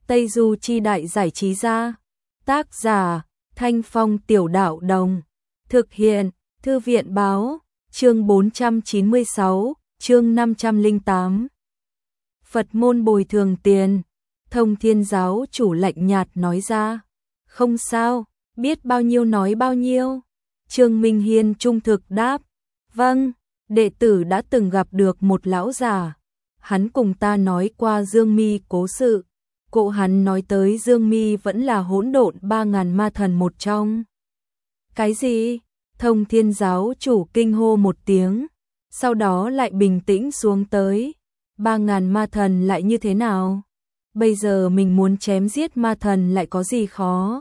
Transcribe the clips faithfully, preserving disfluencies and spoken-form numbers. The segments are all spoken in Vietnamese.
Tây Du Chi Đại Giải Trí Gia. Tác giả Thanh Phong Tiểu Đạo Đồng. Thực hiện Thư viện Báo. Chương bốn trăm chín mươi sáu, chương năm trăm lẻ tám. Phật môn bồi thường tiền. Thông Thiên giáo chủ lạnh nhạt nói ra. Không sao, biết bao nhiêu nói bao nhiêu. Trương Minh Hiên trung thực đáp. Vâng, đệ tử đã từng gặp được một lão già. Hắn cùng ta nói qua Dương Mi cố sự. Cụ hắn nói tới Dương Mi vẫn là hỗn độn ba ngàn ma thần một trong. Cái gì? Thông Thiên giáo chủ kinh hô một tiếng, sau đó lại bình tĩnh xuống tới. Ba ngàn ma thần lại như thế nào? Bây giờ mình muốn chém giết ma thần lại có gì khó?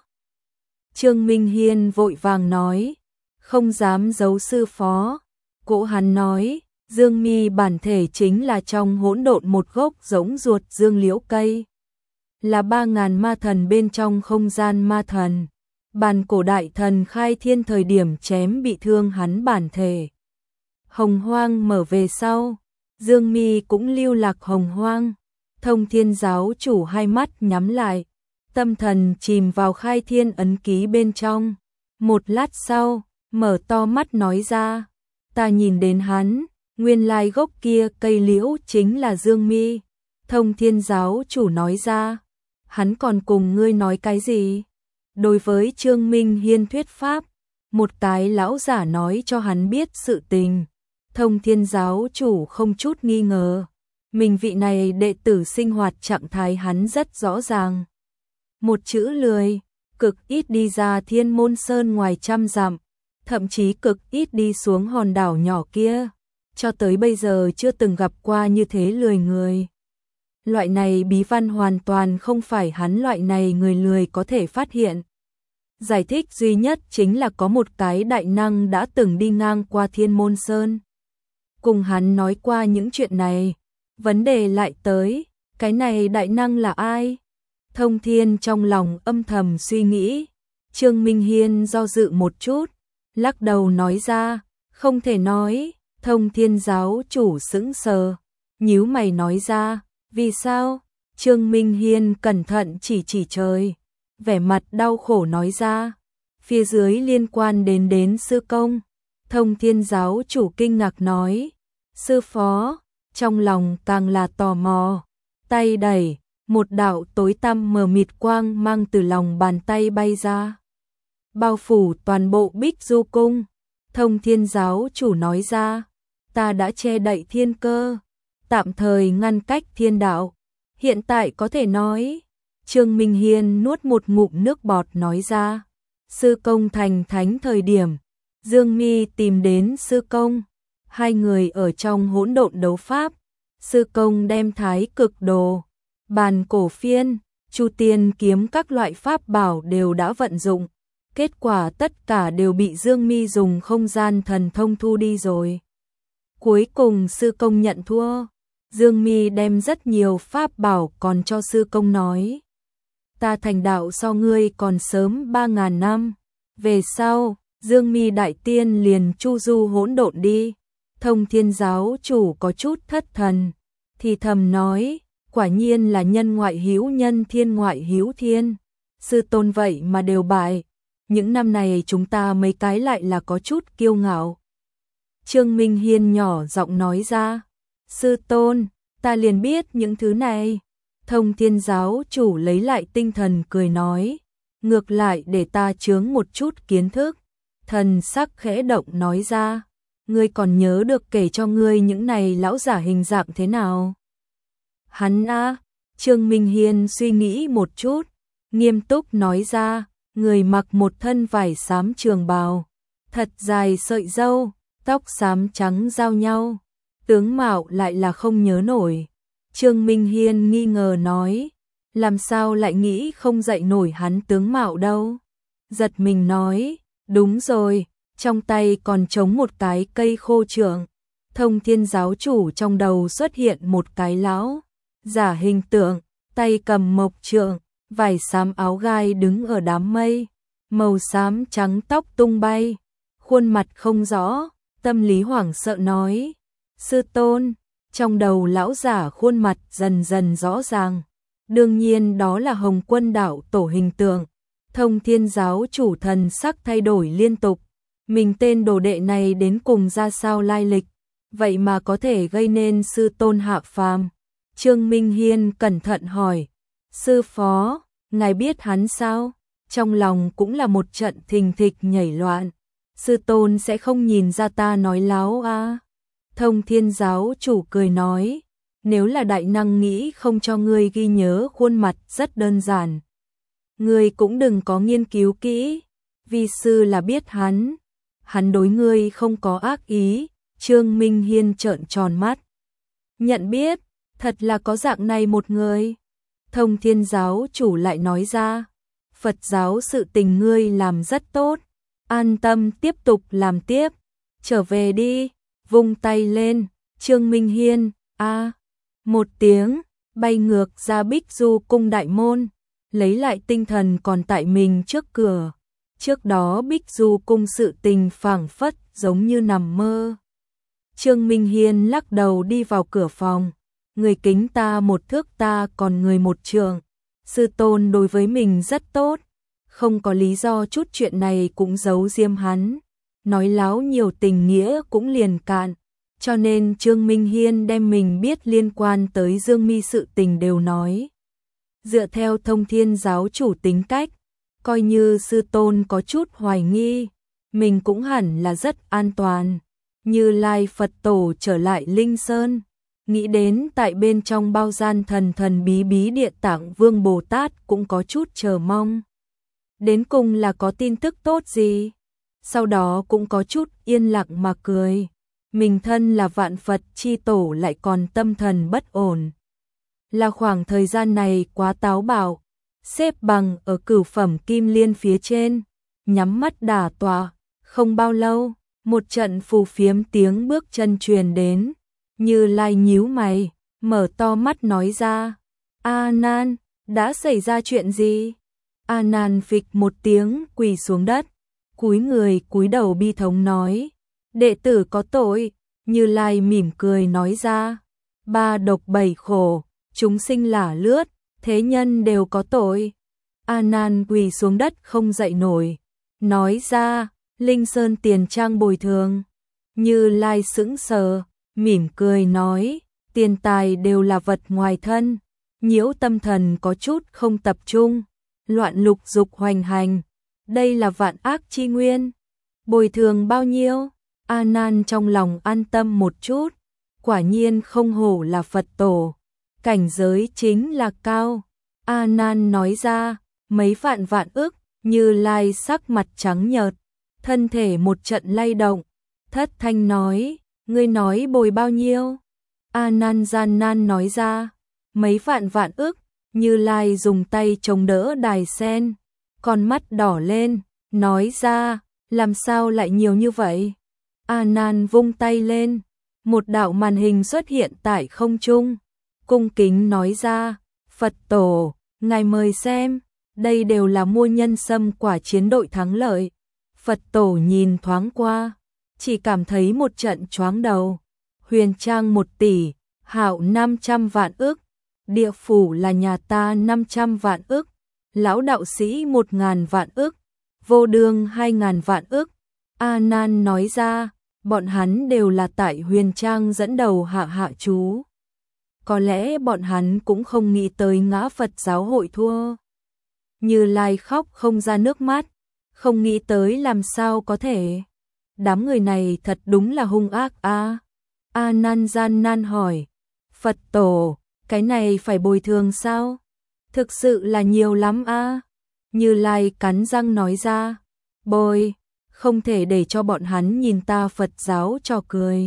Trương Minh Hiên vội vàng nói, không dám giấu sư phó. Cụ hắn nói, Dương Mi bản thể chính là trong hỗn độn một gốc giống ruột dương liễu cây. Là ba ngàn ma thần bên trong không gian ma thần. Bàn cổ đại thần khai thiên thời điểm chém bị thương hắn bản thể. Hồng Hoang mở về sau, Dương Mi cũng lưu lạc Hồng Hoang. Thông Thiên giáo chủ hai mắt nhắm lại, tâm thần chìm vào khai thiên ấn ký bên trong. Một lát sau, mở to mắt nói ra, ta nhìn đến hắn, nguyên lai gốc kia cây liễu chính là Dương Mi. Thông Thiên giáo chủ nói ra, hắn còn cùng ngươi nói cái gì? Đối với Trương Minh Hiên thuyết pháp, một cái lão giả nói cho hắn biết sự tình. Thông Thiên giáo chủ không chút nghi ngờ, mình vị này đệ tử sinh hoạt trạng thái hắn rất rõ ràng. Một chữ lười, cực ít đi ra Thiên Môn Sơn ngoài trăm dặm, thậm chí cực ít đi xuống hòn đảo nhỏ kia, cho tới bây giờ chưa từng gặp qua như thế lười người. Loại này bí văn hoàn toàn không phải hắn loại này người lười có thể phát hiện. Giải thích duy nhất chính là có một cái đại năng đã từng đi ngang qua Thiên Môn Sơn. Cùng hắn nói qua những chuyện này. Vấn đề lại tới, cái này đại năng là ai? Thông Thiên trong lòng âm thầm suy nghĩ. Trương Minh Hiên do dự một chút, lắc đầu nói ra, không thể nói. Thông Thiên giáo chủ sững sờ, nhíu mày nói ra, vì sao? Trương Minh Hiên cẩn thận chỉ chỉ trời, vẻ mặt đau khổ nói ra, phía dưới liên quan đến đến sư công. Thông Thiên giáo chủ kinh ngạc nói, sư phó, trong lòng càng là tò mò, tay đẩy, một đạo tối tăm mờ mịt quang mang từ lòng bàn tay bay ra, bao phủ toàn bộ Bích Du cung. Thông Thiên giáo chủ nói ra, ta đã che đậy thiên cơ, tạm thời ngăn cách thiên đạo, hiện tại có thể nói. Trương Minh Hiên nuốt một ngụm nước bọt nói ra, sư công thành thánh thời điểm, Dương Mi tìm đến sư công, hai người ở trong hỗn độn đấu pháp, sư công đem thái cực đồ, bàn cổ phiên, chu tiên kiếm các loại pháp bảo đều đã vận dụng, kết quả tất cả đều bị Dương Mi dùng không gian thần thông thu đi rồi. Cuối cùng sư công nhận thua, Dương Mi đem rất nhiều pháp bảo còn cho sư công nói, ta thành đạo so ngươi còn sớm ba ngàn năm. Về sau, Dương Mi đại tiên liền chu du hỗn độn đi. Thông Thiên giáo chủ có chút thất thần, thì thầm nói, quả nhiên là nhân ngoại hữu nhân, thiên ngoại hữu thiên. Sư tôn vậy mà đều bại. Những năm này chúng ta mấy cái lại là có chút kiêu ngạo. Trương Minh Hiên nhỏ giọng nói ra, sư tôn, ta liền biết những thứ này. Thông Thiên giáo chủ lấy lại tinh thần cười nói, ngược lại để ta chướng một chút kiến thức. Thần sắc khẽ động nói ra, ngươi còn nhớ được kể cho ngươi những này lão giả hình dạng thế nào? Hắn a, Trương Minh Hiên suy nghĩ một chút, nghiêm túc nói ra, người mặc một thân vải xám trường bào, thật dài sợi râu, tóc xám trắng giao nhau, tướng mạo lại là không nhớ nổi. Trương Minh Hiên nghi ngờ nói, làm sao lại nghĩ không dậy nổi hắn tướng mạo đâu? Giật mình nói, đúng rồi, trong tay còn chống một cái cây khô trượng. Thông Thiên giáo chủ trong đầu xuất hiện một cái lão giả hình tượng, tay cầm mộc trượng, vải xám áo gai đứng ở đám mây, màu xám trắng tóc tung bay, khuôn mặt không rõ, tâm lý hoảng sợ nói, sư tôn. Trong đầu lão giả khuôn mặt dần dần rõ ràng, Đương nhiên đó là Hồng Quân đạo tổ hình tượng. Thông Thiên giáo chủ thần sắc thay đổi liên tục. Mình tên đồ đệ này đến cùng ra sao lai lịch, vậy mà có thể gây nên sư tôn hạ phàm. Trương Minh Hiên cẩn thận hỏi, sư phó, ngài biết hắn sao? Trong lòng cũng là một trận thình thịch nhảy loạn. Sư tôn sẽ không nhìn ra ta nói láo à? Thông Thiên giáo chủ cười nói, nếu là đại năng nghĩ không cho ngươi ghi nhớ khuôn mặt rất đơn giản. Ngươi cũng đừng có nghiên cứu kỹ, vi sư là biết hắn. Hắn đối ngươi không có ác ý. Trương Minh Hiên trợn tròn mắt. Nhận biết, thật là có dạng này một người. Thông Thiên giáo chủ lại nói ra, Phật giáo sự tình ngươi làm rất tốt, an tâm tiếp tục làm tiếp, trở về đi. Vung tay lên, Trương Minh Hiên, a một tiếng, bay ngược ra Bích Du cung đại môn, lấy lại tinh thần còn tại mình trước cửa. Trước đó Bích Du cung sự tình phảng phất giống như nằm mơ. Trương Minh Hiên lắc đầu đi vào cửa phòng, người kính ta một thước ta còn người một trượng. Sư tôn đối với mình rất tốt, không có lý do chút chuyện này cũng giấu diêm hắn. Nói láo nhiều tình nghĩa cũng liền cạn, cho nên Trương Minh Hiên đem mình biết liên quan tới Dương Mi sự tình đều nói. Dựa theo Thông Thiên giáo chủ tính cách, coi như sư tôn có chút hoài nghi, mình cũng hẳn là rất an toàn. Như Lai Phật tổ trở lại Linh Sơn, nghĩ đến tại bên trong bao gian thần thần bí bí Địa Tạng Vương Bồ Tát cũng có chút chờ mong. Đến cùng là có tin tức tốt gì? Sau đó cũng có chút yên lặng mà cười. Mình thân là vạn Phật chi tổ lại còn tâm thần bất ổn. Là khoảng thời gian này quá táo bạo, xếp bằng ở cửu phẩm kim liên phía trên, nhắm mắt đả tọa. Không bao lâu, một trận phù phiếm tiếng bước chân truyền đến. Như Lai nhíu mày, mở to mắt nói ra, A Nan, đã xảy ra chuyện gì? A Nan phịch một tiếng quỳ xuống đất, cúi người cúi đầu bi thống nói, đệ tử có tội. Như Lai mỉm cười nói ra, ba độc bảy khổ, chúng sinh lả lướt, thế nhân đều có tội. A Nan quỳ xuống đất không dậy nổi, nói ra, Linh Sơn tiền trang bồi thường. Như Lai sững sờ, mỉm cười nói, tiền tài đều là vật ngoài thân, nhiễu tâm thần có chút không tập trung, loạn lục dục hoành hành, đây là vạn ác chi nguyên. Bồi thường bao nhiêu? A Nan trong lòng an tâm một chút, quả nhiên không hổ là Phật tổ, cảnh giới chính là cao. A Nan nói ra, mấy vạn vạn ức. Như Lai sắc mặt trắng nhợt, thân thể một trận lay động, thất thanh nói, ngươi nói bồi bao nhiêu? A Nan gian nan nói ra, mấy vạn vạn ức. Như Lai dùng tay chống đỡ đài sen, con mắt đỏ lên, nói ra, làm sao lại nhiều như vậy? A Nan vung tay lên, một đạo màn hình xuất hiện tại không trung, cung kính nói ra, Phật tổ, ngài mời xem, đây đều là mua nhân sâm quả chiến đội thắng lợi. Phật tổ nhìn thoáng qua, chỉ cảm thấy một trận choáng đầu. Huyền trang một tỷ, hạo năm trăm vạn ức, địa phủ là nhà ta năm trăm vạn ức, lão đạo sĩ một ngàn vạn ức, vô đương hai ngàn vạn ức. A Nan nói ra, bọn hắn đều là tại huyền trang dẫn đầu hạ hạ chú. Có lẽ bọn hắn cũng không nghĩ tới ngã Phật giáo hội thua. Như Lai khóc không ra nước mắt, không nghĩ tới làm sao có thể. Đám người này thật đúng là hung ác a. A Nan gian nan hỏi, Phật tổ, cái này phải bồi thường sao? Thực sự là nhiều lắm a. Như Lai cắn răng nói ra, bồi, không thể để cho bọn hắn nhìn ta Phật giáo trò cười.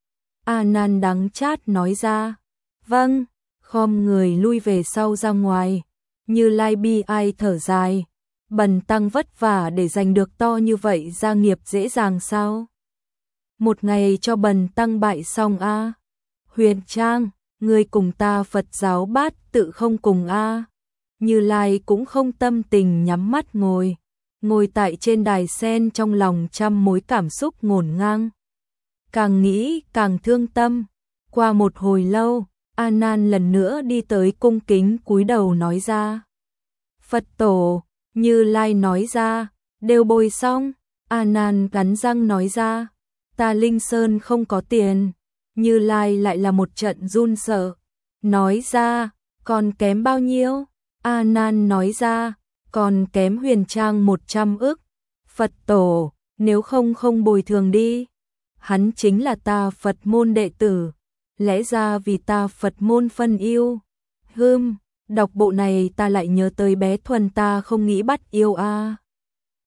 A Nan đắng chát nói ra, vâng, khom người lui về sau ra ngoài. Như Lai bi ai thở dài, bần tăng vất vả để giành được to như vậy gia nghiệp dễ dàng sao? Một ngày cho bần tăng bại xong a. Huyền Trang, ngươi cùng ta Phật giáo bát tự không cùng a. Như Lai cũng không tâm tình nhắm mắt ngồi, ngồi tại trên đài sen trong lòng trăm mối cảm xúc ngổn ngang. Càng nghĩ càng thương tâm, qua một hồi lâu, A Nan lần nữa đi tới cung kính cúi đầu nói ra. Phật tổ, Như Lai nói ra, đều bồi xong. A Nan cắn răng nói ra, ta Linh Sơn không có tiền. Như Lai lại là một trận run sợ, nói ra, còn kém bao nhiêu? A Nan nói ra, còn kém Huyền Trang một trăm ức. Phật tổ, nếu không không bồi thường đi. Hắn chính là ta Phật môn đệ tử, lẽ ra vì ta Phật môn phân yêu. Hừm, đọc bộ này ta lại nhớ tới bé Thuần ta không nghĩ bắt yêu a. À.